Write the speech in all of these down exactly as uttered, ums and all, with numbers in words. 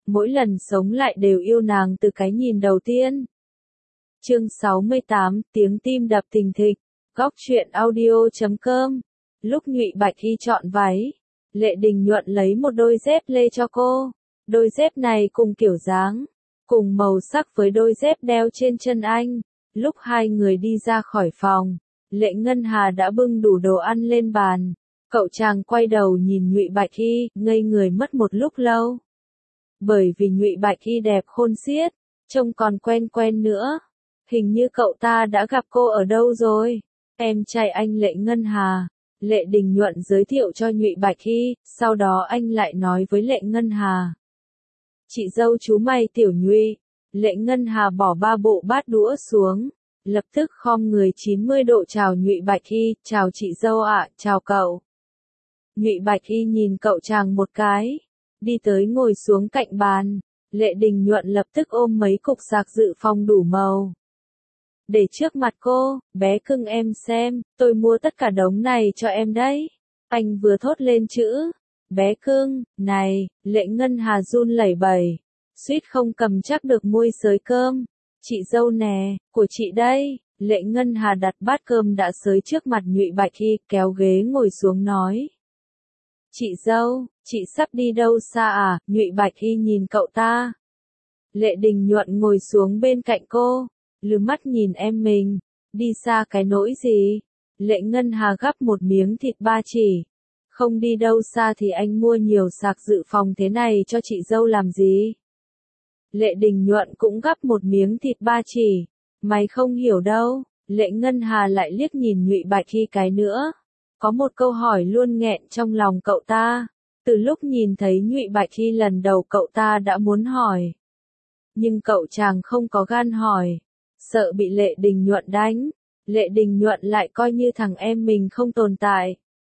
mỗi lần sống lại đều yêu nàng từ cái nhìn đầu tiên. Chương sáu mươi tám, tiếng tim đập thình thịch, góc truyện audio chấm com. Lúc Nhụy Bạch Hy chọn váy, Lệ Đình Nhuận lấy một đôi dép lê cho cô. Đôi dép này cùng kiểu dáng, cùng màu sắc với đôi dép đeo trên chân anh. Lúc hai người đi ra khỏi phòng, Lệ Ngân Hà đã bưng đủ đồ ăn lên bàn. Cậu chàng quay đầu nhìn Nhụy Bạch Hy, ngây người mất một lúc lâu. Bởi vì Nhụy Bạch Hy đẹp khôn xiết, trông còn quen quen nữa. Hình như cậu ta đã gặp cô ở đâu rồi. Em trai anh Lệ Ngân Hà. Lệ Đình Nhuận giới thiệu cho Nhụy Bạch Hy, sau đó anh lại nói với Lệ Ngân Hà. Chị dâu chú mày tiểu Nhụy. Lệ Ngân Hà bỏ ba bộ bát đũa xuống, lập tức khom người chín mươi độ chào Nhụy Bạch Hy, chào chị dâu ạ, chào cậu. Nhụy Bạch Hy nhìn cậu chàng một cái, đi tới ngồi xuống cạnh bàn. Lệ Đình Nhuận lập tức ôm mấy cục sạc dự phòng đủ màu, để trước mặt cô, bé cưng em xem, tôi mua tất cả đống này cho em đấy. Anh vừa thốt lên chữ, bé cưng, này, Lệ Ngân Hà run lẩy bẩy, suýt không cầm chắc được muôi xới cơm. Chị dâu nè, của chị đây. Lệ Ngân Hà đặt bát cơm đã xới trước mặt Nhụy Bạch Hy, kéo ghế ngồi xuống nói. Chị dâu, chị sắp đi đâu xa à? Nhụy Bạch Hy nhìn cậu ta. Lệ Đình Nhuận ngồi xuống bên cạnh cô, lừ mắt nhìn em mình, đi xa cái nỗi gì? Lệ Ngân Hà gắp một miếng thịt ba chỉ. Không đi đâu xa thì anh mua nhiều sạc dự phòng thế này cho chị dâu làm gì? Lệ Đình Nhuận cũng gắp một miếng thịt ba chỉ. Mày không hiểu đâu. Lệ Ngân Hà lại liếc nhìn Nhụy Bạch Hy cái nữa. Có một câu hỏi luôn nghẹn trong lòng cậu ta. Từ lúc nhìn thấy Nhụy Bạch Hy lần đầu cậu ta đã muốn hỏi. Nhưng cậu chàng không có gan hỏi. Sợ bị Lệ Đình Nhuận đánh. Lệ Đình Nhuận lại coi như thằng em mình không tồn tại.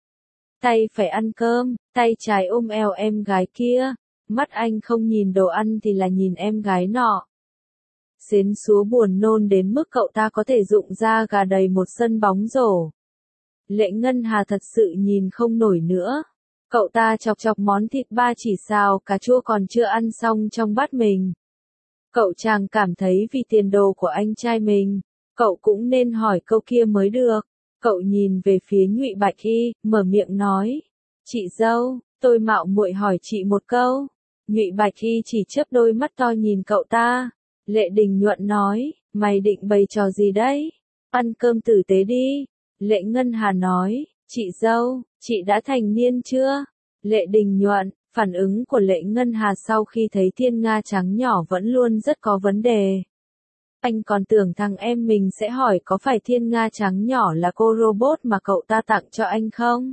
Tay phải ăn cơm, tay trái ôm eo em gái kia. Mắt anh không nhìn đồ ăn thì là nhìn em gái nọ. Xến xúa buồn nôn đến mức cậu ta có thể rụng ra gà đầy một sân bóng rổ. Lệ Ngân Hà thật sự nhìn không nổi nữa. Cậu ta chọc chọc món thịt ba chỉ xào cà chua còn chưa ăn xong trong bát mình. Cậu chàng cảm thấy vì tiền đồ của anh trai mình, cậu cũng nên hỏi câu kia mới được. Cậu nhìn về phía Nhụy Bạch Hy, mở miệng nói. Chị dâu, tôi mạo muội hỏi chị một câu. Nhụy Bạch Hy chỉ chớp đôi mắt to nhìn cậu ta. Lệ Đình Nhuận nói, mày định bày trò gì đấy? Ăn cơm tử tế đi. Lệ Ngân Hà nói, chị dâu, chị đã thành niên chưa? Lệ Đình Nhuận, phản ứng của Lệ Ngân Hà sau khi thấy thiên nga trắng nhỏ vẫn luôn rất có vấn đề. Anh còn tưởng thằng em mình sẽ hỏi có phải thiên nga trắng nhỏ là cô robot mà cậu ta tặng cho anh không?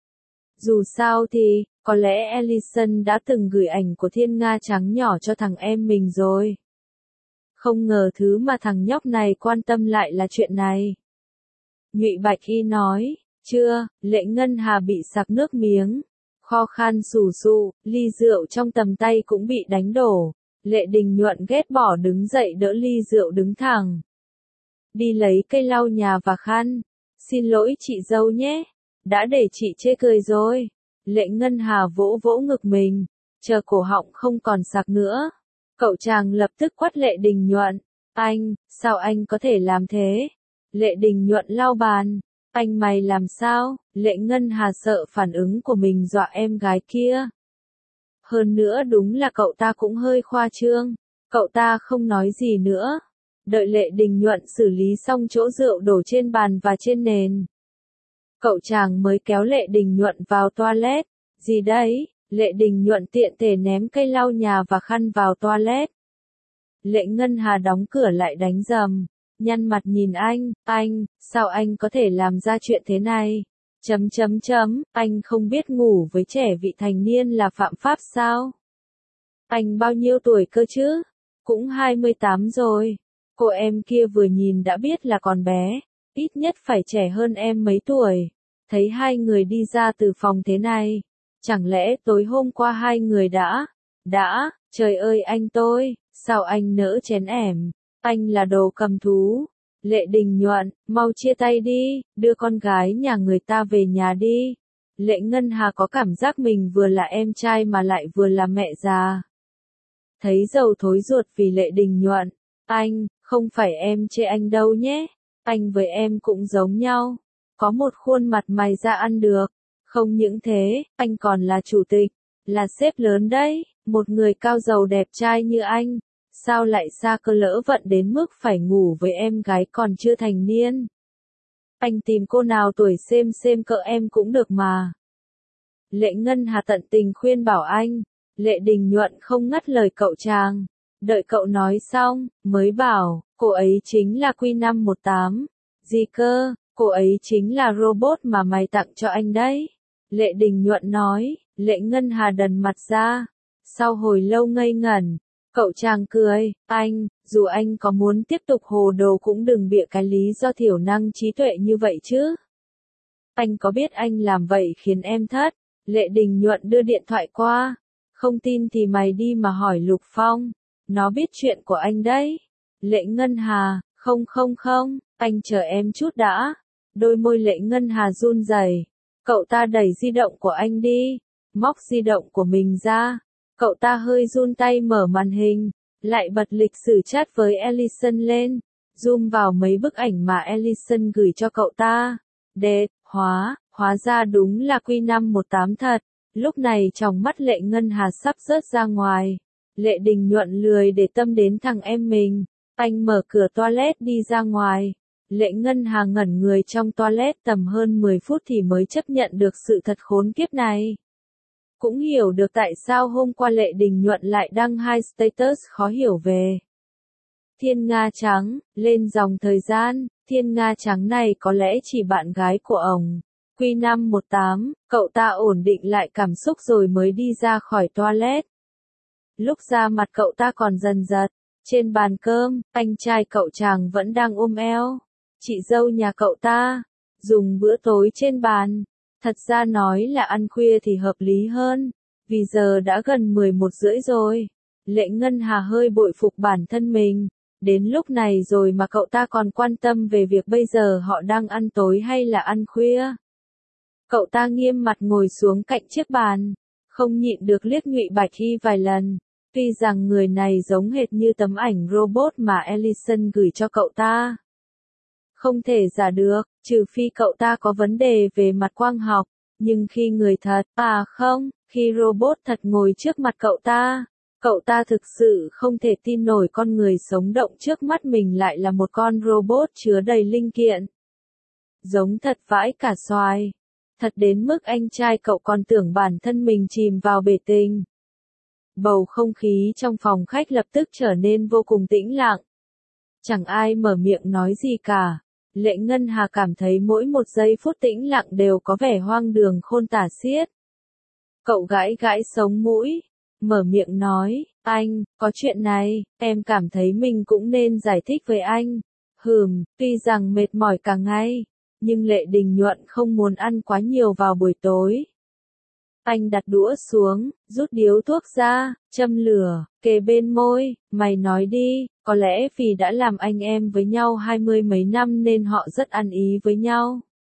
Dù sao thì, có lẽ Ellison đã từng gửi ảnh của thiên nga trắng nhỏ cho thằng em mình rồi. Không ngờ thứ mà thằng nhóc này quan tâm lại là chuyện này. Nhụy Bạch Hy nói, chưa, Lệ Ngân Hà bị sặc nước miếng. Kho khan sù sụ, ly rượu trong tầm tay cũng bị đánh đổ. Lệ Đình Nhuận ghét bỏ đứng dậy đỡ ly rượu đứng thẳng. Đi lấy cây lau nhà và khăn. Xin lỗi chị dâu nhé. Đã để chị chê cười rồi. Lệ Ngân Hà vỗ vỗ ngực mình. Chờ cổ họng không còn sặc nữa. Cậu chàng lập tức quát Lệ Đình Nhuận. Anh, sao anh có thể làm thế? Lệ Đình Nhuận lau bàn. Anh mày làm sao? Lệ Ngân Hà sợ phản ứng của mình dọa em gái kia. Hơn nữa đúng là cậu ta cũng hơi khoa trương. Cậu ta không nói gì nữa. Đợi Lệ Đình Nhuận xử lý xong chỗ rượu đổ trên bàn và trên nền. Cậu chàng mới kéo Lệ Đình Nhuận vào toilet. Gì đấy? Lệ Đình Nhuận tiện thể ném cây lau nhà và khăn vào toilet. Lệ Ngân Hà đóng cửa lại đánh rầm. Nhăn mặt nhìn anh, anh, sao anh có thể làm ra chuyện thế này? Chấm chấm chấm, anh không biết ngủ với trẻ vị thành niên là phạm pháp sao? Anh bao nhiêu tuổi cơ chứ? Cũng hai mươi tám rồi. Cô em kia vừa nhìn đã biết là còn bé, ít nhất phải trẻ hơn em mấy tuổi. Thấy hai người đi ra từ phòng thế này, chẳng lẽ tối hôm qua hai người đã, đã, trời ơi anh tôi, sao anh nỡ chén ẻm, anh là đồ cầm thú. Lệ Đình Nhuận, mau chia tay đi, đưa con gái nhà người ta về nhà đi. Lệ Ngân Hà có cảm giác mình vừa là em trai mà lại vừa là mẹ già. thấy dầu thối ruột vì Lệ Đình Nhuận. Anh, không phải em chê anh đâu nhé. Anh với em cũng giống nhau. Có một khuôn mặt mày ra ăn được. Không những thế, anh còn là chủ tịch, là sếp lớn đấy. Một người cao giàu đẹp trai như anh, sao lại xa cơ lỡ vận đến mức phải ngủ với em gái còn chưa thành niên. Anh tìm cô nào tuổi xem xem cỡ em cũng được mà. Lệ Ngân Hà tận tình khuyên bảo anh. Lệ Đình Nhuận không ngắt lời cậu chàng. Đợi cậu nói xong, mới bảo, cô ấy chính là Q năm một tám. Gì cơ, cô ấy chính là robot mà mày tặng cho anh đấy. Lệ Đình Nhuận nói. Lệ Ngân Hà đần mặt ra. Sau hồi lâu ngây ngẩn, cậu chàng cười, anh, dù anh có muốn tiếp tục hồ đồ cũng đừng bịa cái lý do thiểu năng trí tuệ như vậy chứ. Anh có biết anh làm vậy khiến em thất. Lệ Đình Nhuận đưa điện thoại qua. Không tin thì mày đi mà hỏi Lục Phong. Nó biết chuyện của anh đấy. Lệ Ngân Hà, không không không, anh chờ em chút đã. Đôi môi Lệ Ngân Hà run rẩy. Cậu ta đẩy di động của anh đi. Móc di động của mình ra. Cậu ta hơi run tay mở màn hình. Lại bật lịch sử chat với Ellison lên. Zoom vào mấy bức ảnh mà Ellison gửi cho cậu ta. Đẹp, hóa, hóa ra đúng là Q năm một tám thật. Lúc này trong mắt Lệ Ngân Hà sắp rớt ra ngoài. Lệ Đình Nhuận lười để tâm đến thằng em mình. Anh mở cửa toilet đi ra ngoài. Lệ Ngân Hà ngẩn người trong toilet tầm hơn mười phút thì mới chấp nhận được sự thật khốn kiếp này. Cũng hiểu được tại sao hôm qua Lệ Đình Nhuận lại đăng hai status khó hiểu về Thiên Nga Trắng, lên dòng thời gian. Thiên Nga Trắng này có lẽ chỉ bạn gái của ông. Q năm một tám, cậu ta ổn định lại cảm xúc rồi mới đi ra khỏi toilet. Lúc ra mặt cậu ta còn dần dật. Trên bàn cơm, anh trai cậu chàng vẫn đang ôm eo chị dâu nhà cậu ta, dùng bữa tối trên bàn. Thật ra nói là ăn khuya thì hợp lý hơn, vì giờ đã gần mười một rưỡi rồi. Lệ Ngân Hà hơi bội phục bản thân mình. Đến lúc này rồi mà cậu ta còn quan tâm về việc bây giờ họ đang ăn tối hay là ăn khuya. Cậu ta nghiêm mặt ngồi xuống cạnh chiếc bàn, không nhịn được liếc Ngụy Bạch Hy vài lần. Tuy rằng người này giống hệt như tấm ảnh robot mà Ellison gửi cho cậu ta. Không thể giả được, trừ phi cậu ta có vấn đề về mặt quang học. Nhưng khi người thật, à không, khi robot thật ngồi trước mặt cậu ta, cậu ta thực sự không thể tin nổi con người sống động trước mắt mình lại là một con robot chứa đầy linh kiện. Giống thật vãi cả xoài. Thật đến mức anh trai cậu còn tưởng bản thân mình chìm vào bể tình. Bầu không khí trong phòng khách lập tức trở nên vô cùng tĩnh lặng. Chẳng ai mở miệng nói gì cả. Lệ Ngân Hà cảm thấy mỗi một giây phút tĩnh lặng đều có vẻ hoang đường khôn tả xiết. Cậu gãi gãi sống mũi, mở miệng nói, anh, có chuyện này, em cảm thấy mình cũng nên giải thích với anh. Hừm, tuy rằng mệt mỏi cả ngày, nhưng Lệ Đình Nhuận không muốn ăn quá nhiều vào buổi tối. Anh đặt đũa xuống, rút điếu thuốc ra, châm lửa, kề bên môi, mày nói đi, có lẽ vì đã làm anh em với nhau hai mươi mấy năm nên họ rất ăn ý với nhau.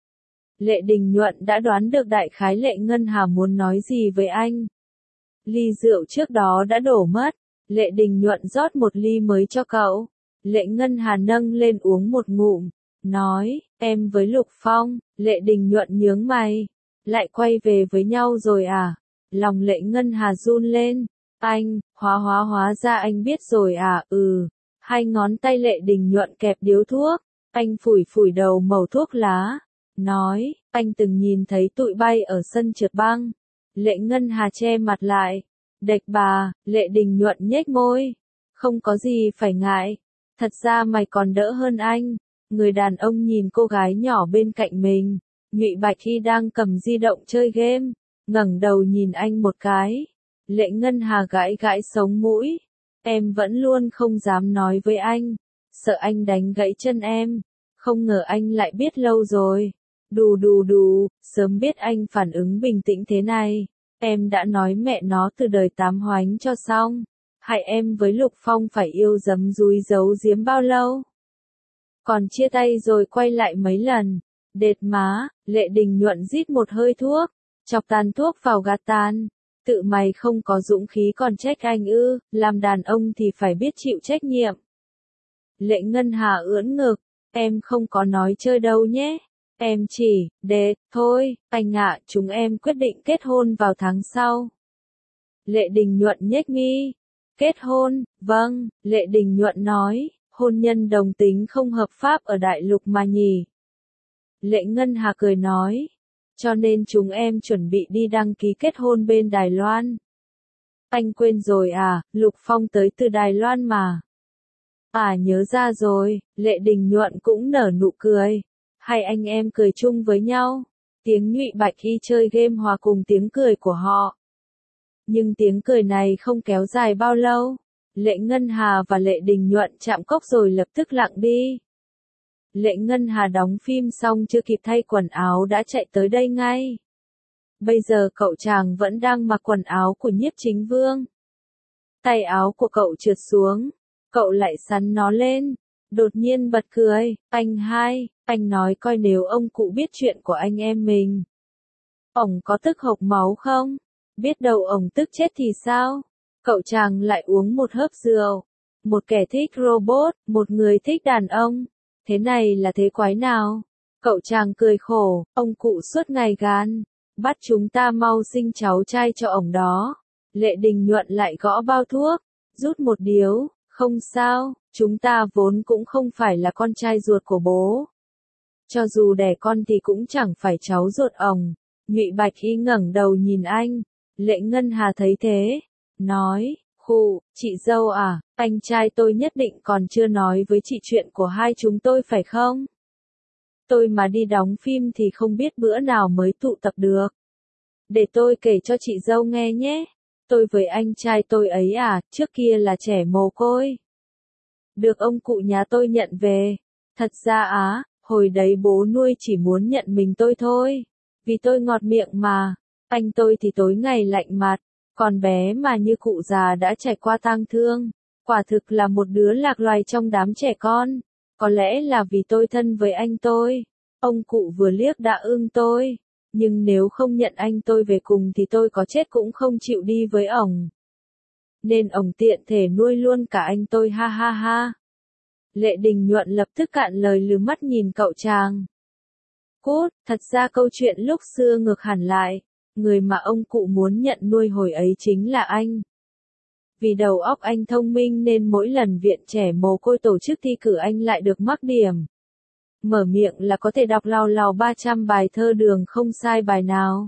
Lệ Đình Nhuận đã đoán được đại khái Lệ Ngân Hà muốn nói gì với anh. Ly rượu trước đó đã đổ mất, Lệ Đình Nhuận rót một ly mới cho cậu. Lệ Ngân Hà nâng lên uống một ngụm, nói, em với Lục Phong. Lệ Đình Nhuận nhướng mày. Lại quay về với nhau rồi à? Lòng Lệ Ngân Hà run lên. Anh, hóa hóa hóa ra anh biết rồi à? Ừ. Hai ngón tay Lệ Đình Nhuận kẹp điếu thuốc. Anh phủi phủi đầu mẩu thuốc lá. Nói, anh từng nhìn thấy tụi bay ở sân trượt băng. Lệ Ngân Hà che mặt lại. Đệch bà, Lệ Đình Nhuận nhếch môi. Không có gì phải ngại. Thật ra mày còn đỡ hơn anh. Người đàn ông nhìn cô gái nhỏ bên cạnh mình. Ngụy Bạch Hy đang cầm di động chơi game, ngẩng đầu nhìn anh một cái. Lệ Ngân Hà gãi gãi sống mũi. Em vẫn luôn không dám nói với anh, sợ anh đánh gãy chân em. Không ngờ anh lại biết lâu rồi. Đù đù đù, sớm biết anh phản ứng bình tĩnh thế này. Em đã nói mẹ nó từ đời tám hoánh cho xong. Hại em với Lục Phong phải yêu giấm dúi giấu giếm bao lâu. Còn chia tay rồi quay lại mấy lần. Đệt má, Lệ Đình Nhuận rít một hơi thuốc, chọc tàn thuốc vào gạt tàn. Tự mày không có dũng khí còn trách anh ư, làm đàn ông thì phải biết chịu trách nhiệm. Lệ Ngân Hà ưỡn ngực, em không có nói chơi đâu nhé. Em chỉ, để, thôi, anh ạ, chúng em quyết định kết hôn vào tháng sau. Lệ Đình Nhuận nhếch mi. Kết hôn, vâng, Lệ Đình Nhuận nói, hôn nhân đồng tính không hợp pháp ở đại lục mà nhỉ. Lệ Ngân Hà cười nói, cho nên chúng em chuẩn bị đi đăng ký kết hôn bên Đài Loan. Anh quên rồi à, Lục Phong tới từ Đài Loan mà. À nhớ ra rồi, Lệ Đình Nhuận cũng nở nụ cười. Hai anh em cười chung với nhau. Tiếng Nhụy Bạch Y chơi game hòa cùng tiếng cười của họ. Nhưng tiếng cười này không kéo dài bao lâu. Lệ Ngân Hà và Lệ Đình Nhuận chạm cốc rồi lập tức lặng đi. Lệ Ngân Hà đóng phim xong chưa kịp thay quần áo đã chạy tới đây ngay. Bây giờ cậu chàng vẫn đang mặc quần áo của Nhiếp Chính Vương. Tay áo của cậu trượt xuống. Cậu lại sắn nó lên. Đột nhiên bật cười. Anh hai, anh nói coi nếu ông cụ biết chuyện của anh em mình. Ổng có tức hộc máu không? Biết đâu ổng tức chết thì sao? Cậu chàng lại uống một hớp rượu. Một kẻ thích robot, một người thích đàn ông. Thế này là thế quái nào? Cậu chàng cười khổ, ông cụ suốt ngày gan. Bắt chúng ta mau sinh cháu trai cho ổng đó. Lệ Đình Nhuận lại gõ bao thuốc. Rút một điếu, không sao, chúng ta vốn cũng không phải là con trai ruột của bố. Cho dù đẻ con thì cũng chẳng phải cháu ruột ổng. Nhụy Bạch Y ngẩng đầu nhìn anh. Lệ Ngân Hà thấy thế. Nói, khụ, chị dâu à, anh trai tôi nhất định còn chưa nói với chị chuyện của hai chúng tôi phải không? Tôi mà đi đóng phim thì không biết bữa nào mới tụ tập được. Để tôi kể cho chị dâu nghe nhé. Tôi với anh trai tôi ấy à, trước kia là trẻ mồ côi. Được ông cụ nhà tôi nhận về. Thật ra á, hồi đấy bố nuôi chỉ muốn nhận mình tôi thôi. Vì tôi ngọt miệng mà. Anh tôi thì tối ngày lạnh mặt. Còn bé mà như cụ già đã trải qua tang thương. Quả thực là một đứa lạc loài trong đám trẻ con. Có lẽ là vì tôi thân với anh tôi. Ông cụ vừa liếc đã ưng tôi. Nhưng nếu không nhận anh tôi về cùng thì tôi có chết cũng không chịu đi với ổng. Nên ổng tiện thể nuôi luôn cả anh tôi ha ha ha. Lệ Đình Nhuận lập tức cạn lời lừ mắt nhìn cậu chàng. Cút, thật ra câu chuyện lúc xưa ngược hẳn lại. Người mà ông cụ muốn nhận nuôi hồi ấy chính là anh. Vì đầu óc anh thông minh nên mỗi lần viện trẻ mồ côi tổ chức thi cử anh lại được mắc điểm. Mở miệng là có thể đọc lào lào ba trăm bài thơ đường không sai bài nào.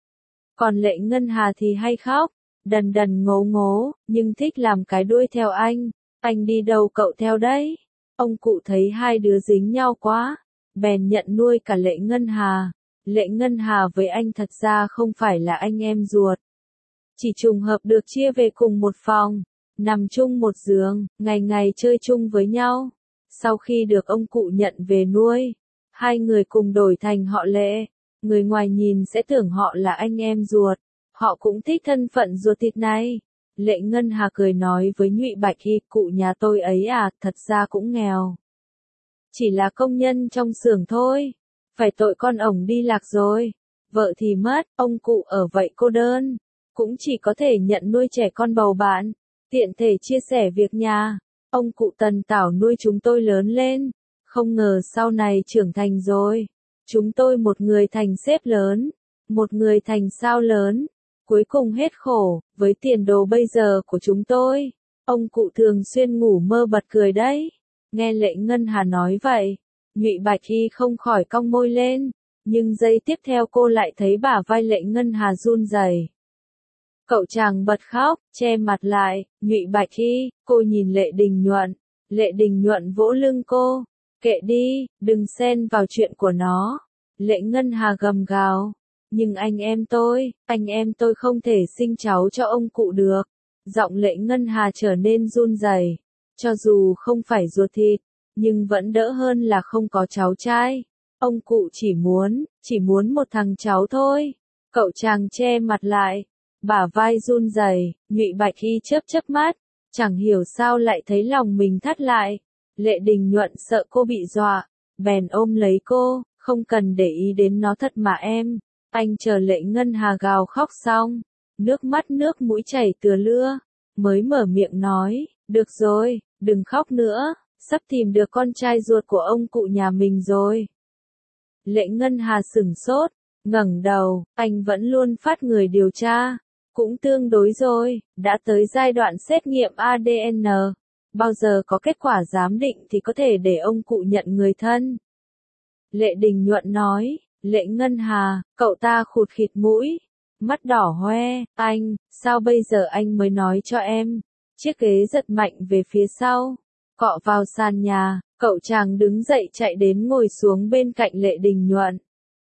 Còn Lệ Ngân Hà thì hay khóc, đần đần ngố ngố, nhưng thích làm cái đuôi theo anh. Anh đi đâu cậu theo đấy? Ông cụ thấy hai đứa dính nhau quá, bèn nhận nuôi cả Lệ Ngân Hà. Lệ Ngân Hà với anh thật ra không phải là anh em ruột. Chỉ trùng hợp được chia về cùng một phòng, nằm chung một giường, ngày ngày chơi chung với nhau. Sau khi được ông cụ nhận về nuôi, hai người cùng đổi thành họ Lệ. Người ngoài nhìn sẽ tưởng họ là anh em ruột. Họ cũng thích thân phận ruột thịt này. Lệ Ngân Hà cười nói với Nhụy Bạch Y, cụ nhà tôi ấy à, thật ra cũng nghèo. Chỉ là công nhân trong xưởng thôi. Phải tội con ổng đi lạc rồi. Vợ thì mất, ông cụ ở vậy cô đơn. Cũng chỉ có thể nhận nuôi trẻ con bầu bạn. Tiện thể chia sẻ việc nhà. Ông cụ Tần Tảo nuôi chúng tôi lớn lên. Không ngờ sau này trưởng thành rồi. Chúng tôi một người thành sếp lớn. Một người thành sao lớn. Cuối cùng hết khổ, với tiền đồ bây giờ của chúng tôi. Ông cụ thường xuyên ngủ mơ bật cười đấy. Nghe Lệ Ngân Hà nói vậy. Nhụy Bạch Y không khỏi cong môi lên. Nhưng giây tiếp theo cô lại thấy bả vai Lệ Ngân Hà run rẩy. Cậu chàng bật khóc, che mặt lại. Nhụy Bạch Y, cô nhìn Lệ Đình Nhuận. Lệ Đình Nhuận vỗ lưng cô. Kệ đi, đừng xen vào chuyện của nó. Lệ Ngân Hà gầm gào. Nhưng anh em tôi, anh em tôi không thể sinh cháu cho ông cụ được. Giọng Lệ Ngân Hà trở nên run rẩy. Cho dù không phải ruột thịt, nhưng vẫn đỡ hơn là không có cháu trai. Ông cụ chỉ muốn, chỉ muốn một thằng cháu thôi. Cậu chàng che mặt lại, bả vai run rẩy. Nhụy Bạch Y chớp chớp mắt, chẳng hiểu sao lại thấy lòng mình thắt lại. Lệ Đình Nhuận sợ cô bị dọa, bèn ôm lấy cô, không cần để ý đến nó thật mà em. Anh chờ Lệ Ngân Hà gào khóc xong, nước mắt nước mũi chảy tựa lưa, mới mở miệng nói, được rồi, đừng khóc nữa, sắp tìm được con trai ruột của ông cụ nhà mình rồi. Lệ Ngân Hà sửng sốt, ngẩng đầu, anh vẫn luôn phát người điều tra, cũng tương đối rồi, đã tới giai đoạn xét nghiệm a đê en, bao giờ có kết quả giám định thì có thể để ông cụ nhận người thân. Lệ Đình Nhuận nói, Lệ Ngân Hà, cậu ta khụt khịt mũi, mắt đỏ hoe, anh, sao bây giờ anh mới nói cho em? Chiếc ghế giật mạnh về phía sau, cọ vào sàn nhà, cậu chàng đứng dậy chạy đến ngồi xuống bên cạnh Lệ Đình Nhuận.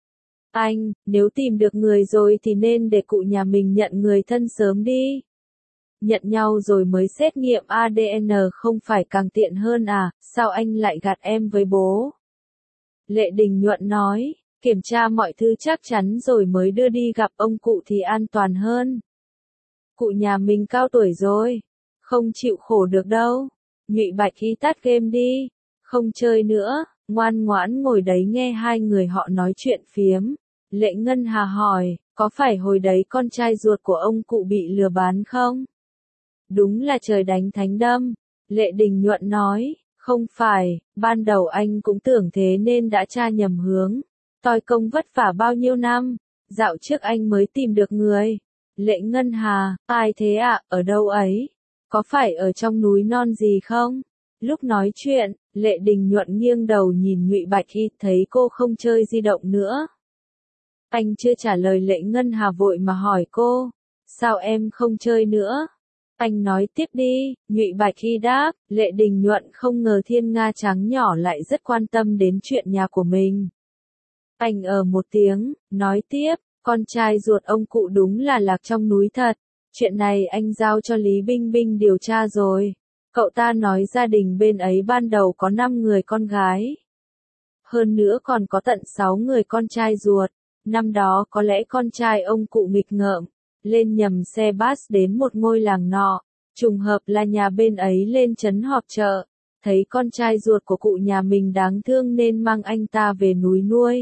Anh, nếu tìm được người rồi thì nên để cụ nhà mình nhận người thân sớm đi. Nhận nhau rồi mới xét nghiệm a đê en không phải càng tiện hơn à, sao anh lại gạt em với bố? Lệ Đình Nhuận nói, kiểm tra mọi thứ chắc chắn rồi mới đưa đi gặp ông cụ thì an toàn hơn. Cụ nhà mình cao tuổi rồi, không chịu khổ được đâu. Nhụy Bạch Hy tắt game đi, không chơi nữa, ngoan ngoãn ngồi đấy nghe hai người họ nói chuyện phiếm. Lệ Ngân Hà hỏi, có phải hồi đấy con trai ruột của ông cụ bị lừa bán không? Đúng là trời đánh thánh đâm. Lệ Đình Nhuận nói, không phải, ban đầu anh cũng tưởng thế nên đã tra nhầm hướng. Toi công vất vả bao nhiêu năm, dạo trước anh mới tìm được người. Lệ Ngân Hà, ai thế ạ, à, ở đâu ấy? Có phải ở trong núi non gì không? Lúc nói chuyện, Lệ Đình Nhuận nghiêng đầu nhìn Nhụy Bạch Hy, thấy cô không chơi di động nữa. Anh chưa trả lời Lệ Ngân Hà vội mà hỏi cô, sao em không chơi nữa? Anh nói tiếp đi, Nhụy Bạch Hy đáp. Lệ Đình Nhuận không ngờ Thiên Nga trắng nhỏ lại rất quan tâm đến chuyện nhà của mình. Anh ở một tiếng, nói tiếp, con trai ruột ông cụ đúng là lạc trong núi thật. Chuyện này anh giao cho Lý Binh Binh điều tra rồi. Cậu ta nói gia đình bên ấy ban đầu có năm người con gái. Hơn nữa còn có tận sáu người con trai ruột. Năm đó có lẽ con trai ông cụ nghịch ngợm, lên nhầm xe bus đến một ngôi làng nọ. Trùng hợp là nhà bên ấy lên trấn họp chợ. Thấy con trai ruột của cụ nhà mình đáng thương nên mang anh ta về núi nuôi.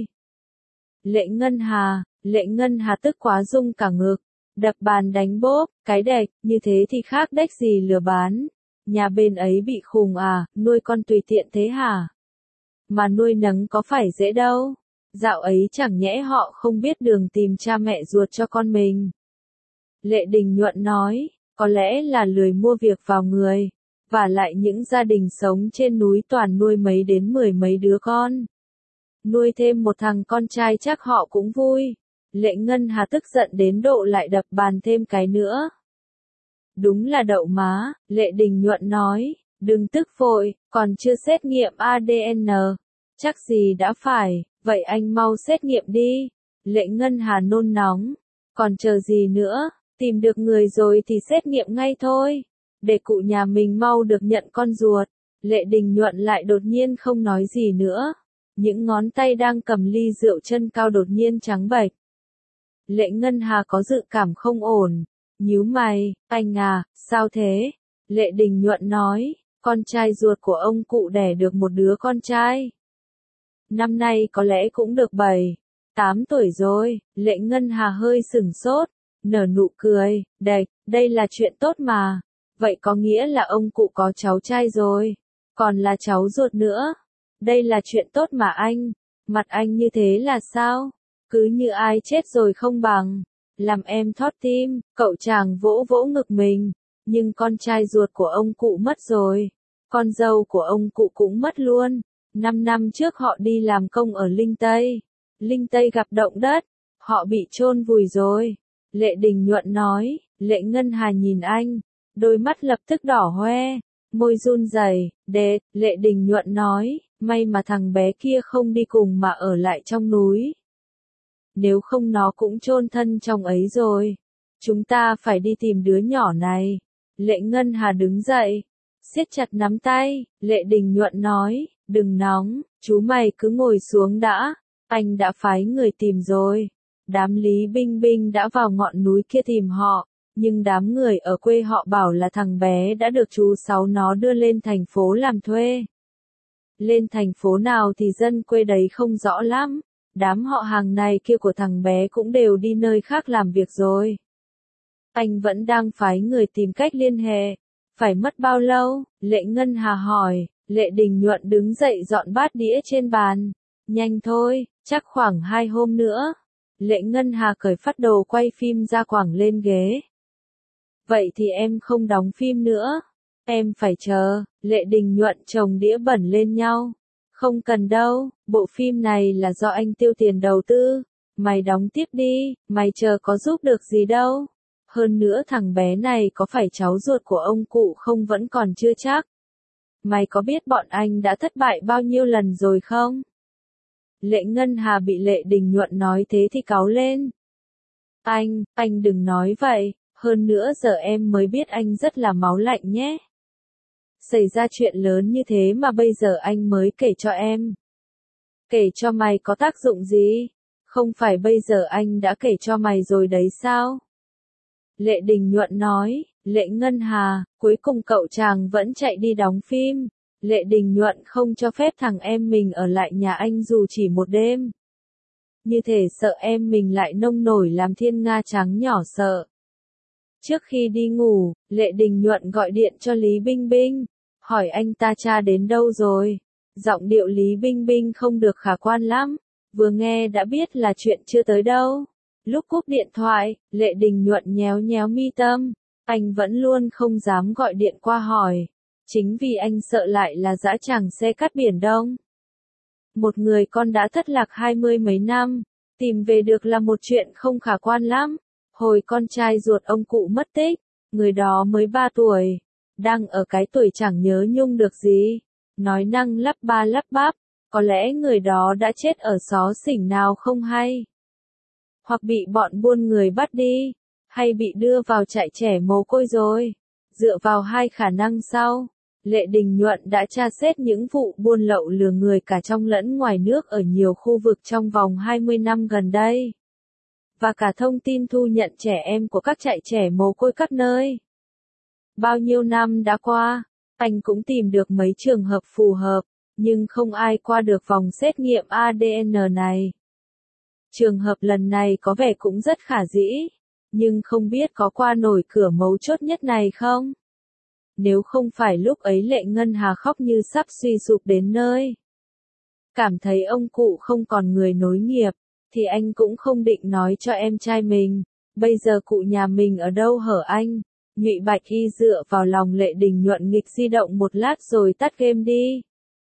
Lệ Ngân Hà, Lệ Ngân Hà tức quá rung cả ngực. Đập bàn đánh bốp, cái đệch, như thế thì khác đếch gì lừa bán. Nhà bên ấy bị khùng à, nuôi con tùy tiện thế hả? Mà nuôi nấng có phải dễ đâu. Dạo ấy chẳng nhẽ họ không biết đường tìm cha mẹ ruột cho con mình. Lệ Đình Nhuận nói, có lẽ là lười mua việc vào người. Và lại những gia đình sống trên núi toàn nuôi mấy đến mười mấy đứa con. Nuôi thêm một thằng con trai chắc họ cũng vui. Lệ Ngân Hà tức giận đến độ lại đập bàn thêm cái nữa. Đúng là đậu má, Lệ Đình Nhuận nói, đừng tức vội, còn chưa xét nghiệm a đê en, chắc gì đã phải, vậy anh mau xét nghiệm đi. Lệ Ngân Hà nôn nóng, còn chờ gì nữa, tìm được người rồi thì xét nghiệm ngay thôi, để cụ nhà mình mau được nhận con ruột. Lệ Đình Nhuận lại đột nhiên không nói gì nữa, những ngón tay đang cầm ly rượu chân cao đột nhiên trắng bệch. Lệ Ngân Hà có dự cảm không ổn, nhíu mày, anh à, sao thế? Lệ Đình Nhuận nói, con trai ruột của ông cụ đẻ được một đứa con trai. Năm nay có lẽ cũng được bảy, tám tuổi rồi. Lệ Ngân Hà hơi sửng sốt, nở nụ cười, đệch, đây là chuyện tốt mà. Vậy có nghĩa là ông cụ có cháu trai rồi, còn là cháu ruột nữa. Đây là chuyện tốt mà anh, mặt anh như thế là sao? Cứ như ai chết rồi không bằng. Làm em thót tim, cậu chàng vỗ vỗ ngực mình. Nhưng con trai ruột của ông cụ mất rồi. Con dâu của ông cụ cũng mất luôn. Năm năm trước họ đi làm công ở Linh Tây. Linh Tây gặp động đất. Họ bị chôn vùi rồi. Lệ Đình Nhuận nói. Lệ Ngân Hà nhìn anh. Đôi mắt lập tức đỏ hoe. Môi run rẩy. Đệt, Lệ Đình Nhuận nói. May mà thằng bé kia không đi cùng mà ở lại trong núi. Nếu không nó cũng chôn thân trong ấy rồi. Chúng ta phải đi tìm đứa nhỏ này. Lệ Ngân Hà đứng dậy, siết chặt nắm tay. Lệ Đình Nhuận nói, đừng nóng, chú mày cứ ngồi xuống đã. Anh đã phái người tìm rồi. Đám Lý Binh Binh đã vào ngọn núi kia tìm họ. Nhưng đám người ở quê họ bảo là thằng bé đã được chú Sáu nó đưa lên thành phố làm thuê. Lên thành phố nào thì dân quê đấy không rõ lắm. Đám họ hàng này kia của thằng bé cũng đều đi nơi khác làm việc rồi. Anh vẫn đang phái người tìm cách liên hệ. Phải mất bao lâu? Lệ Ngân Hà hỏi. Lệ Đình Nhuận đứng dậy dọn bát đĩa trên bàn. Nhanh thôi, chắc khoảng hai hôm nữa. Lệ Ngân Hà cởi phát đồ quay phim ra quẳng lên ghế. Vậy thì em không đóng phim nữa. Em phải chờ. Lệ Đình Nhuận chồng đĩa bẩn lên nhau. Không cần đâu, bộ phim này là do anh tiêu tiền đầu tư. Mày đóng tiếp đi, mày chờ có giúp được gì đâu. Hơn nữa thằng bé này có phải cháu ruột của ông cụ không vẫn còn chưa chắc. Mày có biết bọn anh đã thất bại bao nhiêu lần rồi không? Lệ Ngân Hà bị Lệ Đình Nhuận nói thế thì cáu lên. Anh, anh đừng nói vậy, hơn nữa giờ em mới biết anh rất là máu lạnh nhé. Xảy ra chuyện lớn như thế mà bây giờ anh mới kể cho em. Kể cho mày có tác dụng gì? Không phải bây giờ anh đã kể cho mày rồi đấy sao? Lệ Đình Nhuận nói, Lệ Ngân Hà, cuối cùng cậu chàng vẫn chạy đi đóng phim. Lệ Đình Nhuận không cho phép thằng em mình ở lại nhà anh dù chỉ một đêm. Như thể sợ em mình lại nông nổi làm thiên nga trắng nhỏ sợ. Trước khi đi ngủ, Lệ Đình Nhuận gọi điện cho Lý Binh Binh, hỏi anh ta tra đến đâu rồi. Giọng điệu Lý Binh Binh không được khả quan lắm, vừa nghe đã biết là chuyện chưa tới đâu. Lúc cúp điện thoại, Lệ Đình Nhuận nhéo nhéo mi tâm, anh vẫn luôn không dám gọi điện qua hỏi. Chính vì anh sợ lại là dã tràng xe cát Biển Đông. Một người con đã thất lạc hai mươi mấy năm, tìm về được là một chuyện không khả quan lắm. Hồi con trai ruột ông cụ mất tích, người đó mới ba tuổi, đang ở cái tuổi chẳng nhớ nhung được gì, nói năng lắp ba lắp bắp, có lẽ người đó đã chết ở xó xỉnh nào không hay. Hoặc bị bọn buôn người bắt đi, hay bị đưa vào trại trẻ mồ côi rồi. Dựa vào hai khả năng sau, Lệ Đình Nhuận đã tra xét những vụ buôn lậu lừa người cả trong lẫn ngoài nước ở nhiều khu vực trong vòng hai mươi năm gần đây. Và cả thông tin thu nhận trẻ em của các trại trẻ mồ côi các nơi. Bao nhiêu năm đã qua, anh cũng tìm được mấy trường hợp phù hợp, nhưng không ai qua được vòng xét nghiệm a đê en này. Trường hợp lần này có vẻ cũng rất khả dĩ, nhưng không biết có qua nổi cửa mấu chốt nhất này không? Nếu không phải lúc ấy Lệ Ngân Hà khóc như sắp suy sụp đến nơi. Cảm thấy ông cụ không còn người nối nghiệp, thì anh cũng không định nói cho em trai mình, bây giờ cụ nhà mình ở đâu hở anh? Nhụy Bạch Y dựa vào lòng Lệ Đình Nhuận nghịch di động một lát rồi tắt game đi.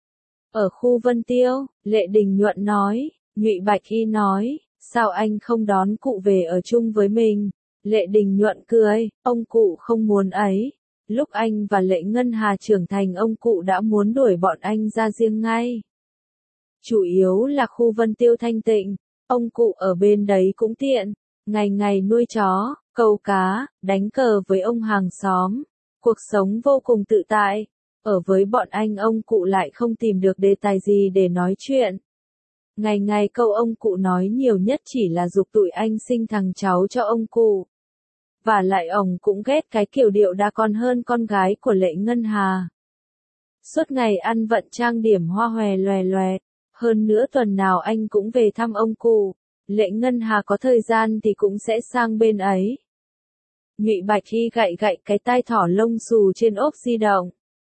Ở khu Vân Tiêu, Lệ Đình Nhuận nói, Nhụy Bạch Y nói, sao anh không đón cụ về ở chung với mình? Lệ Đình Nhuận cười, ông cụ không muốn ấy. Lúc anh và Lệ Ngân Hà trưởng thành ông cụ đã muốn đuổi bọn anh ra riêng ngay. Chủ yếu là khu Vân Tiêu thanh tịnh, ông cụ ở bên đấy cũng tiện, ngày ngày nuôi chó, câu cá, đánh cờ với ông hàng xóm, cuộc sống vô cùng tự tại. Ở với bọn anh ông cụ lại không tìm được đề tài gì để nói chuyện. Ngày ngày câu ông cụ nói nhiều nhất chỉ là giục tụi anh sinh thằng cháu cho ông cụ. Và lại ông cũng ghét cái kiểu điệu đa con hơn con gái của Lệ Ngân Hà. Suốt ngày ăn vận trang điểm hoa hòe loè loẹt, hơn nữa tuần nào anh cũng về thăm ông cụ. Lệ Ngân Hà có thời gian thì cũng sẽ sang bên ấy. Nhụy Bạch Y gậy gậy cái tai thỏ lông xù trên ốp di động.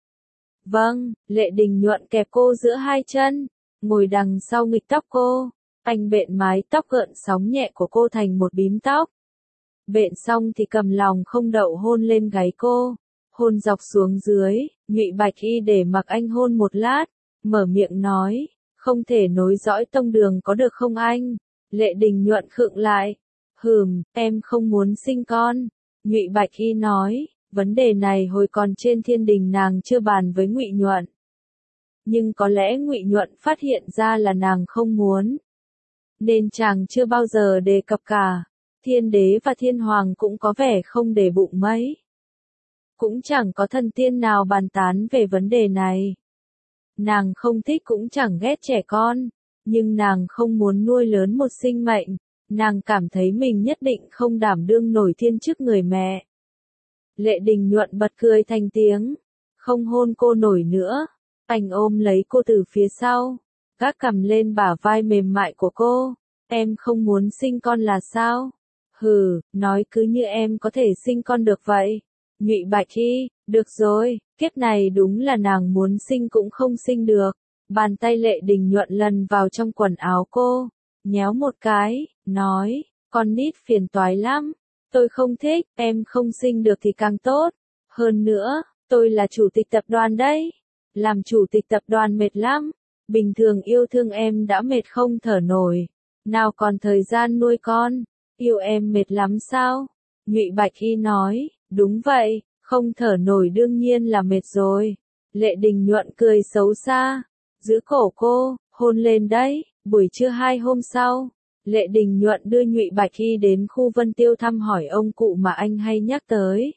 Vâng, Lệ Đình Nhuận kẹp cô giữa hai chân, ngồi đằng sau nghịch tóc cô. Anh bện mái tóc gợn sóng nhẹ của cô thành một bím tóc. Bện xong thì cầm lòng không đậu hôn lên gáy cô, hôn dọc xuống dưới. Nhụy Bạch Y để mặc anh hôn một lát, mở miệng nói, không thể nối dõi tông đường có được không anh? Lệ Đình Nhuận khựng lại, hừm, em không muốn sinh con. Nhụy Bạch Y nói, vấn đề này hồi còn trên thiên đình nàng chưa bàn với Ngụy Nhuận. Nhưng có lẽ Ngụy Nhuận phát hiện ra là nàng không muốn, nên chàng chưa bao giờ đề cập cả. Thiên đế và thiên hoàng cũng có vẻ không để bụng mấy. Cũng chẳng có thần tiên nào bàn tán về vấn đề này. Nàng không thích cũng chẳng ghét trẻ con, nhưng nàng không muốn nuôi lớn một sinh mệnh, nàng cảm thấy mình nhất định không đảm đương nổi thiên chức người mẹ. Lệ Đình Nhuận bật cười thành tiếng, không hôn cô nổi nữa, anh ôm lấy cô từ phía sau, gác cằm lên bả vai mềm mại của cô, em không muốn sinh con là sao? Hừ, nói cứ như em có thể sinh con được vậy. Nhụy Bạch Hy, được rồi, kiếp này đúng là nàng muốn sinh cũng không sinh được. Bàn tay Lệ Đình Nhuận lần vào trong quần áo cô, nhéo một cái, nói, con nít phiền toái lắm. Tôi không thích, em không sinh được thì càng tốt. Hơn nữa, tôi là chủ tịch tập đoàn đấy. Làm chủ tịch tập đoàn mệt lắm. Bình thường yêu thương em đã mệt không thở nổi. Nào còn thời gian nuôi con. Yêu em mệt lắm sao? Nhụy Bạch Hy nói, đúng vậy, không thở nổi đương nhiên là mệt rồi. Lệ Đình Nhuận cười xấu xa, giữ cổ cô, hôn lên đấy. Buổi trưa hai hôm sau, Lệ Đình Nhuận đưa Nhụy Bạch Hy đến khu Vân Tiêu thăm hỏi ông cụ mà anh hay nhắc tới.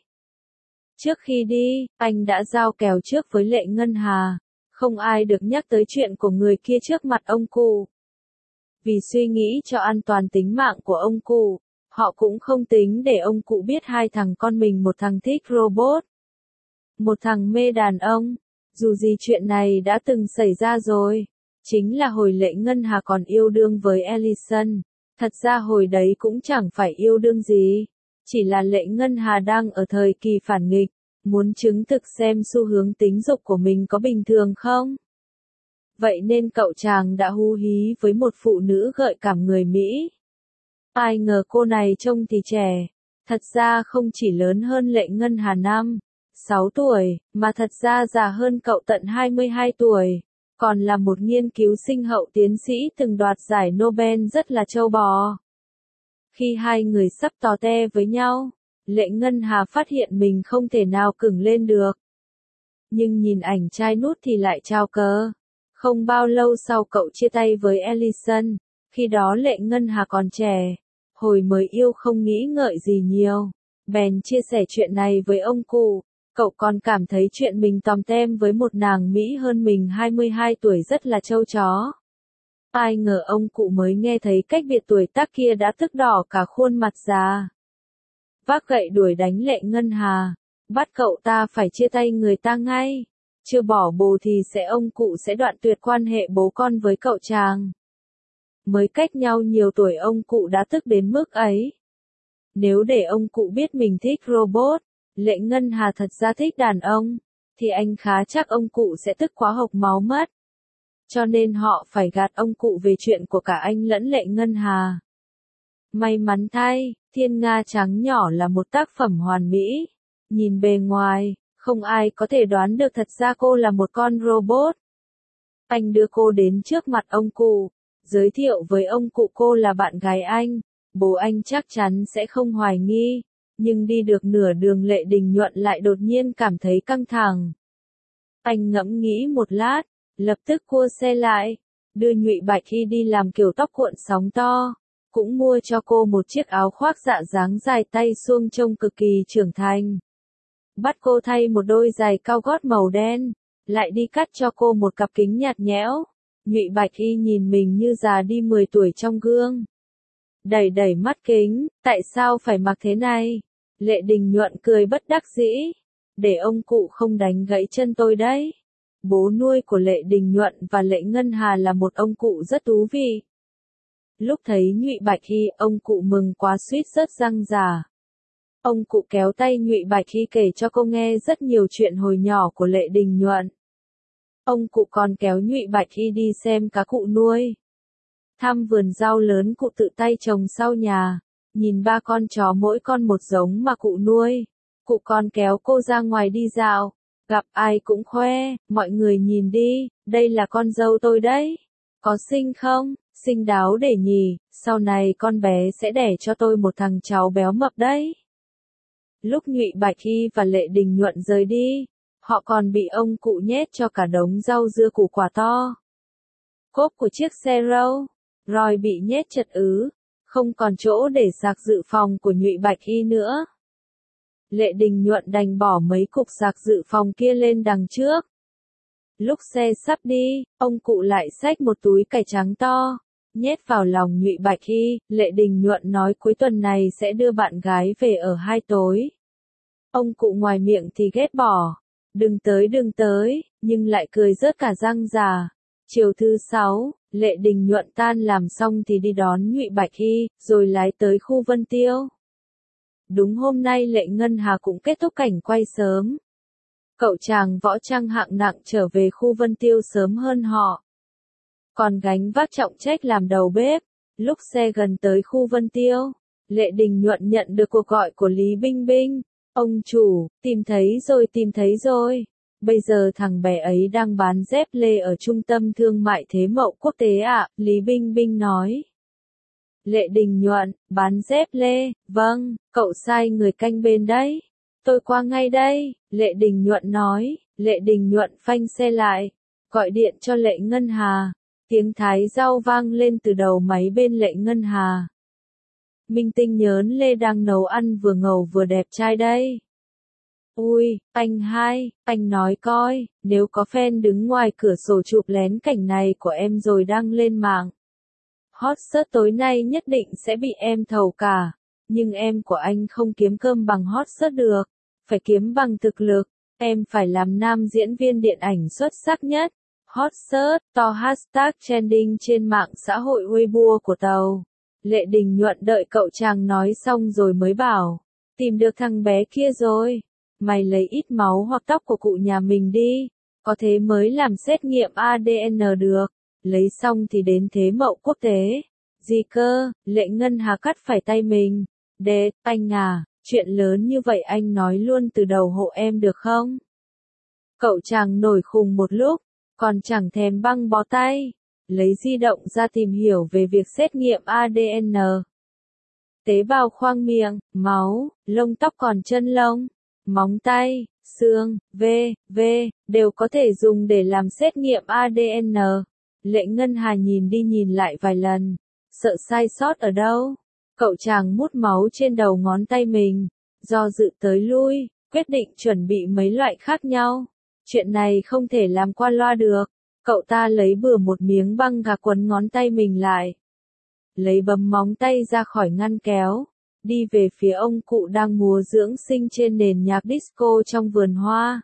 Trước khi đi, anh đã giao kèo trước với Lệ Ngân Hà, không ai được nhắc tới chuyện của người kia trước mặt ông cụ. Vì suy nghĩ cho an toàn tính mạng của ông cụ, họ cũng không tính để ông cụ biết hai thằng con mình, một thằng thích robot, một thằng mê đàn ông. Dù gì chuyện này đã từng xảy ra rồi, chính là hồi Lệ Ngân Hà còn yêu đương với Ellison. Thật ra hồi đấy cũng chẳng phải yêu đương gì, chỉ là Lệ Ngân Hà đang ở thời kỳ phản nghịch, muốn chứng thực xem xu hướng tính dục của mình có bình thường không. Vậy nên cậu chàng đã hú hí với một phụ nữ gợi cảm người Mỹ. Ai ngờ cô này trông thì trẻ, thật ra không chỉ lớn hơn Lệ Ngân Hà năm, sáu tuổi, mà thật ra già hơn cậu tận hai mươi hai tuổi, còn là một nghiên cứu sinh hậu tiến sĩ từng đoạt giải Nobel rất là trâu bò. Khi hai người sắp tò te với nhau, Lệ Ngân Hà phát hiện mình không thể nào cứng lên được. Nhưng nhìn ảnh trai nút thì lại trao cớ. Không bao lâu sau cậu chia tay với Ellison, khi đó Lệ Ngân Hà còn trẻ, hồi mới yêu không nghĩ ngợi gì nhiều, bèn chia sẻ chuyện này với ông cụ. Cậu còn cảm thấy chuyện mình tòm tem với một nàng Mỹ hơn mình hai mươi hai tuổi rất là trâu chó. Ai ngờ ông cụ mới nghe thấy cách biệt tuổi tác kia đã tức đỏ cả khuôn mặt già. Vác gậy đuổi đánh Lệ Ngân Hà, bắt cậu ta phải chia tay người ta ngay. Chưa bỏ bồ thì sẽ ông cụ sẽ đoạn tuyệt quan hệ bố con với cậu chàng. Mới cách nhau nhiều tuổi ông cụ đã tức đến mức ấy. Nếu để ông cụ biết mình thích robot, Lệ Ngân Hà thật ra thích đàn ông, thì anh khá chắc ông cụ sẽ tức quá hộc máu mất. Cho nên họ phải gạt ông cụ về chuyện của cả anh lẫn Lệ Ngân Hà. May mắn thay, Thiên Nga Trắng Nhỏ là một tác phẩm hoàn mỹ. Nhìn bề ngoài, không ai có thể đoán được thật ra cô là một con robot. Anh đưa cô đến trước mặt ông cụ, giới thiệu với ông cụ cô là bạn gái anh. Bố anh chắc chắn sẽ không hoài nghi, nhưng đi được nửa đường Lệ Đình Nhuận lại đột nhiên cảm thấy căng thẳng. Anh ngẫm nghĩ một lát, lập tức cua xe lại, đưa Nhụy Bạch Hy đi làm kiểu tóc cuộn sóng to, cũng mua cho cô một chiếc áo khoác dạ dáng dài tay suông trông cực kỳ trưởng thành. Bắt cô thay một đôi giày cao gót màu đen, lại đi cắt cho cô một cặp kính nhạt nhẽo. Nhụy Bạch Hy nhìn mình như già đi mười tuổi trong gương. Đẩy đẩy mắt kính, tại sao phải mặc thế này? Lệ Đình Nhuận cười bất đắc dĩ. Để ông cụ không đánh gãy chân tôi đấy. Bố nuôi của Lệ Đình Nhuận và Lệ Ngân Hà là một ông cụ rất thú vị. Lúc thấy Nhụy Bạch Hy, ông cụ mừng quá suýt rớt răng giả. Ông cụ kéo tay Nhụy Bạch Hy kể cho cô nghe rất nhiều chuyện hồi nhỏ của Lệ Đình Nhuận. Ông cụ còn kéo Nhụy Bạch Hy đi xem cá cụ nuôi. Thăm vườn rau lớn cụ tự tay trồng sau nhà, nhìn ba con chó mỗi con một giống mà cụ nuôi. Cụ còn kéo cô ra ngoài đi dạo, gặp ai cũng khoe, mọi người nhìn đi, đây là con dâu tôi đấy. Có xinh không? Xinh đáo để nhỉ, sau này con bé sẽ đẻ cho tôi một thằng cháu béo mập đấy. Lúc Nhụy Bạch Hy và Lệ Đình Nhuận rời đi, họ còn bị ông cụ nhét cho cả đống rau dưa củ quả to. Cốp của chiếc xe râu, rồi bị nhét chật ứ, không còn chỗ để sạc dự phòng của Nhụy Bạch Hy nữa. Lệ Đình Nhuận đành bỏ mấy cục sạc dự phòng kia lên đằng trước. Lúc xe sắp đi, ông cụ lại xách một túi cải trắng to, nhét vào lòng Nhụy Bạch Hy. Lệ Đình Nhuận nói cuối tuần này sẽ đưa bạn gái về ở hai tối. Ông cụ ngoài miệng thì ghét bỏ, đừng tới đừng tới, nhưng lại cười rớt cả răng già. Chiều thứ sáu, Lệ Đình Nhuận tan làm xong thì đi đón Nhụy Bạch Hy, rồi lái tới khu Vân Tiêu. đúng hôm nay Lệ Ngân Hà cũng kết thúc cảnh quay sớm. Cậu chàng võ trang hạng nặng trở về khu Vân Tiêu sớm hơn họ. Còn gánh vác trọng trách làm đầu bếp. Lúc xe gần tới khu Vân Tiêu, Lệ Đình Nhuận nhận được cuộc gọi của Lý Binh Binh. Ông chủ, tìm thấy rồi tìm thấy rồi. Bây giờ thằng bé ấy đang bán dép lê ở trung tâm thương mại Thế Mậu Quốc tế ạ, à, Lý Binh Binh nói. Lệ Đình Nhuận, bán dép lê, vâng, cậu sai người canh bên đấy. Tôi qua ngay đây, Lệ Đình Nhuận nói. Lệ Đình Nhuận phanh xe lại, gọi điện cho Lệ Ngân Hà. Tiếng thái rau vang lên từ đầu máy bên Lệ Ngân Hà. Minh Tinh nhớn lê đang nấu ăn vừa ngầu vừa đẹp trai đây. Ui, anh hai, anh nói coi, nếu có fan đứng ngoài cửa sổ chụp lén cảnh này của em rồi đăng lên mạng. Hot search tối nay nhất định sẽ bị em thầu cả. Nhưng em của anh không kiếm cơm bằng hot search được. Phải kiếm bằng thực lực. Em phải làm nam diễn viên điện ảnh xuất sắc nhất. Hot search, to hashtag trending trên mạng xã hội Weibo của Tàu. Lệ Đình Nhuận đợi cậu chàng nói xong rồi mới bảo. Tìm được thằng bé kia rồi. Mày lấy ít máu hoặc tóc của cụ nhà mình đi. Có thế mới làm xét nghiệm a đê en được. Lấy xong thì đến Thế Mậu Quốc tế. Gì cơ, Lệ Ngân Hà cắt phải tay mình. Đệt, anh à, chuyện lớn như vậy anh nói luôn từ đầu hộ em được không? Cậu chàng nổi khùng một lúc, còn chẳng thèm băng bó tay. Lấy di động ra tìm hiểu về việc xét nghiệm a đê en. Tế bào khoang miệng, máu, lông tóc còn chân lông, móng tay, xương, v, v, đều có thể dùng để làm xét nghiệm a đê en. Lệ Ngân Hà nhìn đi nhìn lại vài lần, sợ sai sót ở đâu. Cậu chàng mút máu trên đầu ngón tay mình, do dự tới lui, quyết định chuẩn bị mấy loại khác nhau. Chuyện này không thể làm qua loa được. Cậu ta lấy bừa một miếng băng gạc quấn ngón tay mình lại. Lấy bấm móng tay ra khỏi ngăn kéo. Đi về phía ông cụ đang múa dưỡng sinh trên nền nhạc disco trong vườn hoa.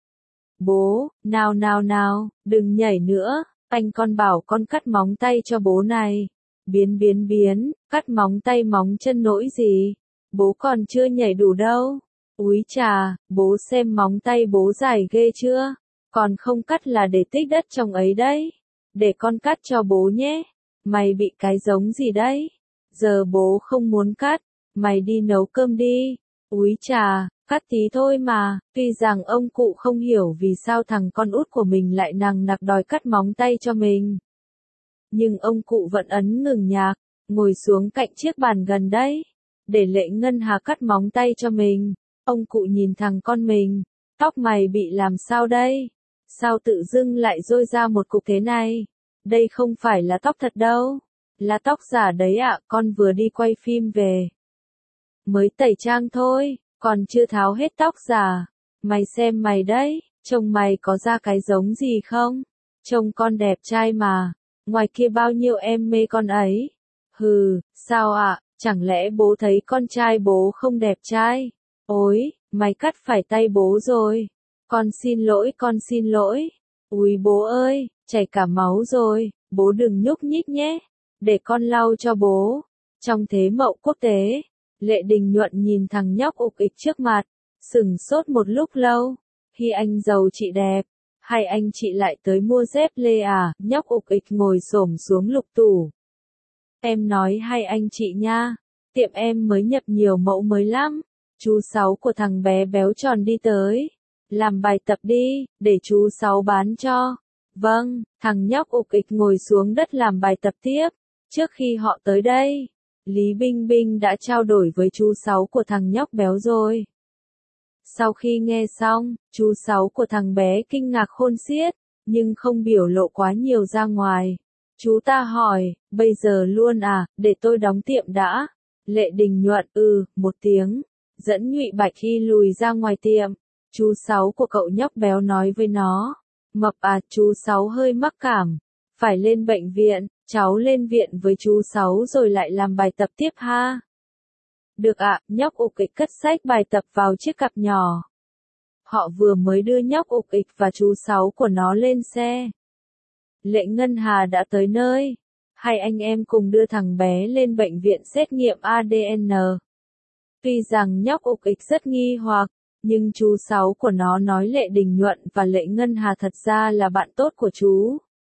Bố, nào nào nào, đừng nhảy nữa. Anh con bảo con cắt móng tay cho bố này. Biến biến biến, cắt móng tay móng chân nỗi gì. Bố còn chưa nhảy đủ đâu. Úi chà, bố xem móng tay bố dài ghê chưa? Còn không cắt là để tích đất trong ấy đấy. Để con cắt cho bố nhé. Mày bị cái giống gì đấy? Giờ bố không muốn cắt. Mày đi nấu cơm đi. Úi chà, cắt tí thôi mà. Tuy rằng ông cụ không hiểu vì sao thằng con út của mình lại nằng nặc đòi cắt móng tay cho mình. Nhưng ông cụ vẫn ấn ngừng nhạc, ngồi xuống cạnh chiếc bàn gần đấy. Để Lệ Ngân Hà cắt móng tay cho mình. Ông cụ nhìn thằng con mình. Tóc mày bị làm sao đây? Sao tự dưng lại rôi ra một cục thế này? Đây không phải là tóc thật đâu. Là tóc giả đấy ạ, con vừa đi quay phim về. Mới tẩy trang thôi, còn chưa tháo hết tóc giả. Mày xem mày đấy, trông mày có ra cái giống gì không? Trông con đẹp trai mà. Ngoài kia bao nhiêu em mê con ấy. Hừ, sao ạ, chẳng lẽ bố thấy con trai bố không đẹp trai? Ôi, mày cắt phải tay bố rồi. Con xin lỗi, con xin lỗi. Úi bố ơi, chảy cả máu rồi, bố đừng nhúc nhích nhé. Để con lau cho bố. Trong Thế Mậu Quốc tế, Lệ Đình Nhuận nhìn thằng nhóc ục ịch trước mặt, sửng sốt một lúc lâu. Khi anh giàu chị đẹp, hay anh chị lại tới mua dép lê à? Nhóc ục ịch ngồi xổm xuống lục tủ. Em nói hay anh chị nha, tiệm em mới nhập nhiều mẫu mới lắm. Chú Sáu của thằng bé béo tròn đi tới. Làm bài tập đi, để chú Sáu bán cho. Vâng, thằng nhóc ục ịch ngồi xuống đất làm bài tập tiếp. Trước khi họ tới đây, Lý Binh Binh đã trao đổi với chú Sáu của thằng nhóc béo rồi. Sau khi nghe xong, chú Sáu của thằng bé kinh ngạc khôn xiết, nhưng không biểu lộ quá nhiều ra ngoài. Chú ta hỏi, bây giờ luôn à, để tôi đóng tiệm đã. Lệ Đình Nhuận, ừ, một tiếng, dẫn Nhụy Bạch Hy lùi ra ngoài tiệm. Chú Sáu của cậu nhóc béo nói với nó, mập à, chú Sáu hơi mắc cảm, phải lên bệnh viện, cháu lên viện với chú Sáu rồi lại làm bài tập tiếp ha. Được ạ, à, nhóc ục ịch cất sách bài tập vào chiếc cặp nhỏ. Họ vừa mới đưa nhóc ục ịch và chú Sáu của nó lên xe. Lệ Ngân Hà đã tới nơi. Hai anh em cùng đưa thằng bé lên bệnh viện xét nghiệm a đê en. Tuy rằng nhóc ục ịch rất nghi hoặc, nhưng chú Sáu của nó nói Lệ Đình Nhuận và Lệ Ngân Hà thật ra là bạn tốt của chú.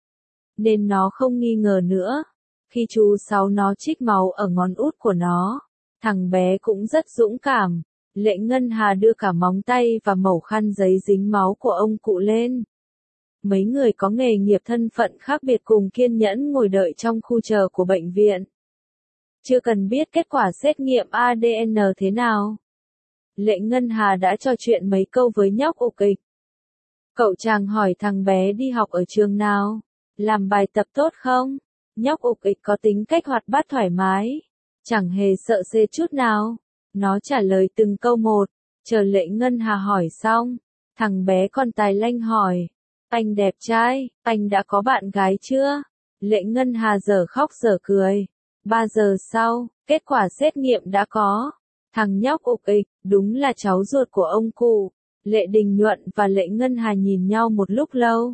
Nên nó không nghi ngờ nữa. Khi chú Sáu nó trích máu ở ngón út của nó, thằng bé cũng rất dũng cảm. Lệ Ngân Hà đưa cả móng tay và mẩu khăn giấy dính máu của ông cụ lên. Mấy người có nghề nghiệp thân phận khác biệt cùng kiên nhẫn ngồi đợi trong khu chờ của bệnh viện. Chưa cần biết kết quả xét nghiệm a đê en thế nào. Lệ Ngân Hà đã trò chuyện mấy câu với nhóc ục ịch. Cậu chàng hỏi thằng bé đi học ở trường nào, làm bài tập tốt không? Nhóc ục ịch có tính cách hoạt bát thoải mái, chẳng hề sợ sệt chút nào. Nó trả lời từng câu một, chờ Lệ Ngân Hà hỏi xong, thằng bé còn tài lanh hỏi, anh đẹp trai, anh đã có bạn gái chưa? Lệ Ngân Hà dở khóc dở cười. Ba giờ sau, kết quả xét nghiệm đã có. Thằng nhóc ục ịch, đúng là cháu ruột của ông cụ. Lệ Đình Nhuận và Lệ Ngân Hà nhìn nhau một lúc lâu.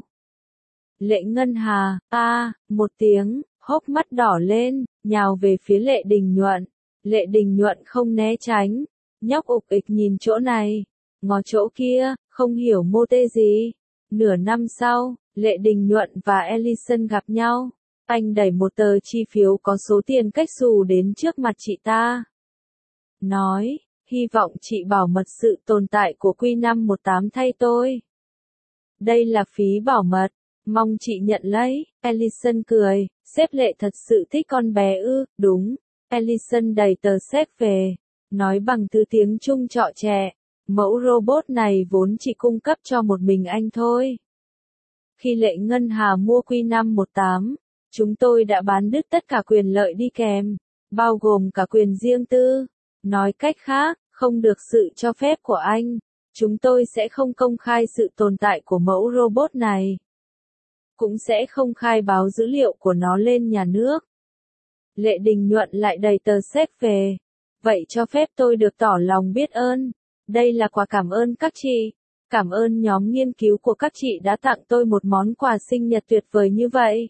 Lệ Ngân Hà, a, một tiếng, hốc mắt đỏ lên, nhào về phía Lệ Đình Nhuận. Lệ Đình Nhuận không né tránh. Nhóc ục ịch nhìn chỗ này, ngó chỗ kia, không hiểu mô tê gì. Nửa năm sau, Lệ Đình Nhuận và Ellison gặp nhau. Anh đẩy một tờ chi phiếu có số tiền cách xù đến trước mặt chị ta. Nói, hy vọng chị bảo mật sự tồn tại của Q năm một tám thay tôi. Đây là phí bảo mật, mong chị nhận lấy. Ellison cười, sếp Lệ thật sự thích con bé ư, đúng. Ellison đẩy tờ séc về, nói bằng thứ tiếng Trung trọ trẻ, mẫu robot này vốn chỉ cung cấp cho một mình anh thôi. Khi Lệ Ngân Hà mua Q năm một tám, chúng tôi đã bán đứt tất cả quyền lợi đi kèm, bao gồm cả quyền riêng tư. Nói cách khác, không được sự cho phép của anh, chúng tôi sẽ không công khai sự tồn tại của mẫu robot này. Cũng sẽ không khai báo dữ liệu của nó lên nhà nước. Lệ Đình Nhuận lại đầy tờ séc về. Vậy cho phép tôi được tỏ lòng biết ơn. Đây là quà cảm ơn các chị. Cảm ơn nhóm nghiên cứu của các chị đã tặng tôi một món quà sinh nhật tuyệt vời như vậy.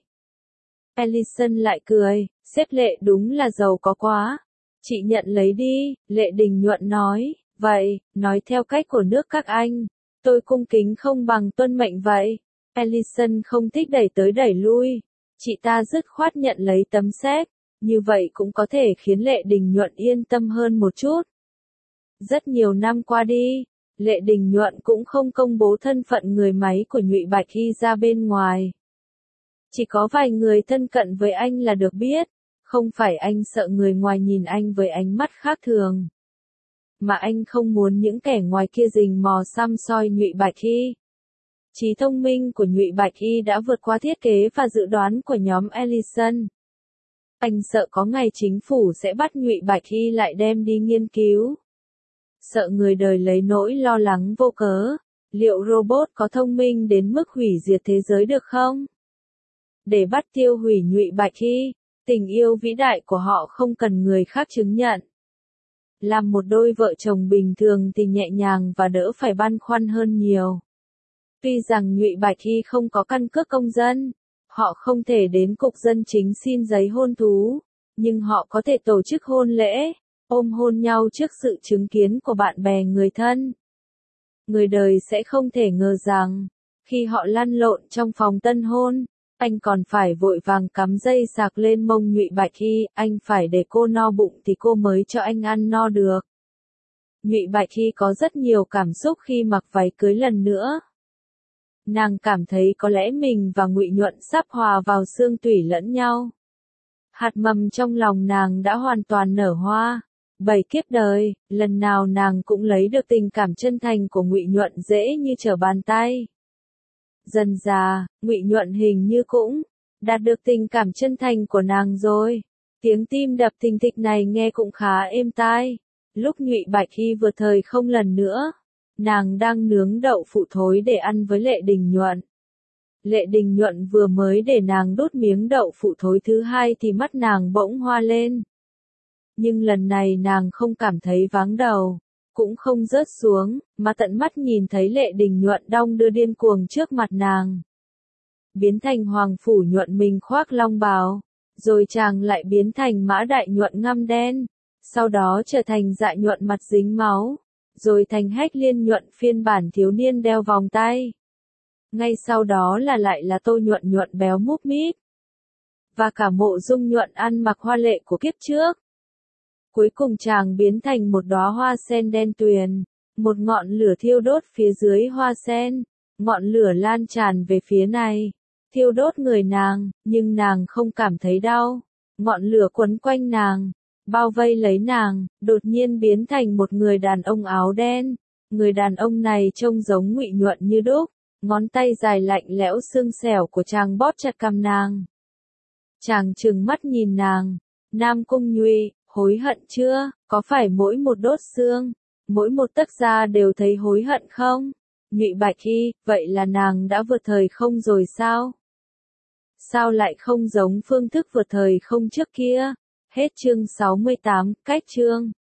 Ellison lại cười, sếp Lệ đúng là giàu có quá. Chị nhận lấy đi, Lệ Đình Nhuận nói, vậy, nói theo cách của nước các anh, tôi cung kính không bằng tuân mệnh vậy. Ellison không thích đẩy tới đẩy lui, chị ta dứt khoát nhận lấy tấm séc, như vậy cũng có thể khiến Lệ Đình Nhuận yên tâm hơn một chút. Rất nhiều năm qua đi, Lệ Đình Nhuận cũng không công bố thân phận người máy của Nhụy Bạch Hy ra bên ngoài. Chỉ có vài người thân cận với anh là được biết, không phải anh sợ người ngoài nhìn anh với ánh mắt khác thường. Mà anh không muốn những kẻ ngoài kia rình mò xăm soi Nhụy Bạch Hy. Trí thông minh của Nhụy Bạch Hy đã vượt qua thiết kế và dự đoán của nhóm Ellison. Anh sợ có ngày chính phủ sẽ bắt Nhụy Bạch Hy lại đem đi nghiên cứu. Sợ người đời lấy nỗi lo lắng vô cớ. Liệu robot có thông minh đến mức hủy diệt thế giới được không? Để bắt tiêu hủy Nhụy Bạch Hy, tình yêu vĩ đại của họ không cần người khác chứng nhận. Làm một đôi vợ chồng bình thường thì nhẹ nhàng và đỡ phải băn khoăn hơn nhiều. Tuy rằng Nhụy Bạch Hy không có căn cước công dân, họ không thể đến cục dân chính xin giấy hôn thú, nhưng họ có thể tổ chức hôn lễ, ôm hôn nhau trước sự chứng kiến của bạn bè người thân. Người đời sẽ không thể ngờ rằng, khi họ lăn lộn trong phòng tân hôn, anh còn phải vội vàng cắm dây sạc lên mông Nhụy Bạch Hy, anh phải để cô no bụng thì cô mới cho anh ăn no được. Nhụy Bạch Hy có rất nhiều cảm xúc khi mặc váy cưới lần nữa. Nàng cảm thấy có lẽ mình và Ngụy Nhuận sắp hòa vào xương tủy lẫn nhau. Hạt mầm trong lòng nàng đã hoàn toàn nở hoa. Bảy kiếp đời, lần nào nàng cũng lấy được tình cảm chân thành của Ngụy Nhuận dễ như trở bàn tay. Dần dà, Ngụy Nhuận hình như cũng đạt được tình cảm chân thành của nàng rồi. Tiếng tim đập thình thịch này nghe cũng khá êm tai. Lúc Nhụy Bạch Hy vừa thời không lần nữa, nàng đang nướng đậu phụ thối để ăn với Lệ Đình Nhuận. Lệ Đình Nhuận vừa mới để nàng đốt miếng đậu phụ thối thứ hai thì mắt nàng bỗng hoa lên. Nhưng lần này nàng không cảm thấy váng đầu, cũng không rớt xuống, mà tận mắt nhìn thấy Lệ Đình Nhuận đong đưa điên cuồng trước mặt nàng. Biến thành Hoàng Phủ Nhuận mình khoác long bào, rồi chàng lại biến thành Mã Đại Nhuận ngăm đen, sau đó trở thành Dạ Nhuận mặt dính máu, rồi thành Hách Liên Nhuận phiên bản thiếu niên đeo vòng tay. Ngay sau đó là lại là Tô Nhuận Nhuận béo múp míp. Và cả Mộ Dung Nhuận ăn mặc hoa lệ của kiếp trước. Cuối cùng chàng biến thành một đóa hoa sen đen tuyền, một ngọn lửa thiêu đốt phía dưới hoa sen, ngọn lửa lan tràn về phía này, thiêu đốt người nàng, nhưng nàng không cảm thấy đau. Ngọn lửa quấn quanh nàng, bao vây lấy nàng, đột nhiên biến thành một người đàn ông áo đen. Người đàn ông này trông giống Ngụy Nhuận như đúc, ngón tay dài lạnh lẽo xương xẻo của chàng bóp chặt cằm nàng. Chàng trừng mắt nhìn nàng, Nam Cung Nhụy, hối hận chưa, có phải mỗi một đốt xương, mỗi một tấc da đều thấy hối hận không? Nhụy Bạch Y, vậy là nàng đã vượt thời không rồi sao? Sao lại không giống phương thức vượt thời không trước kia? Hết chương sáu mươi tám, cách chương.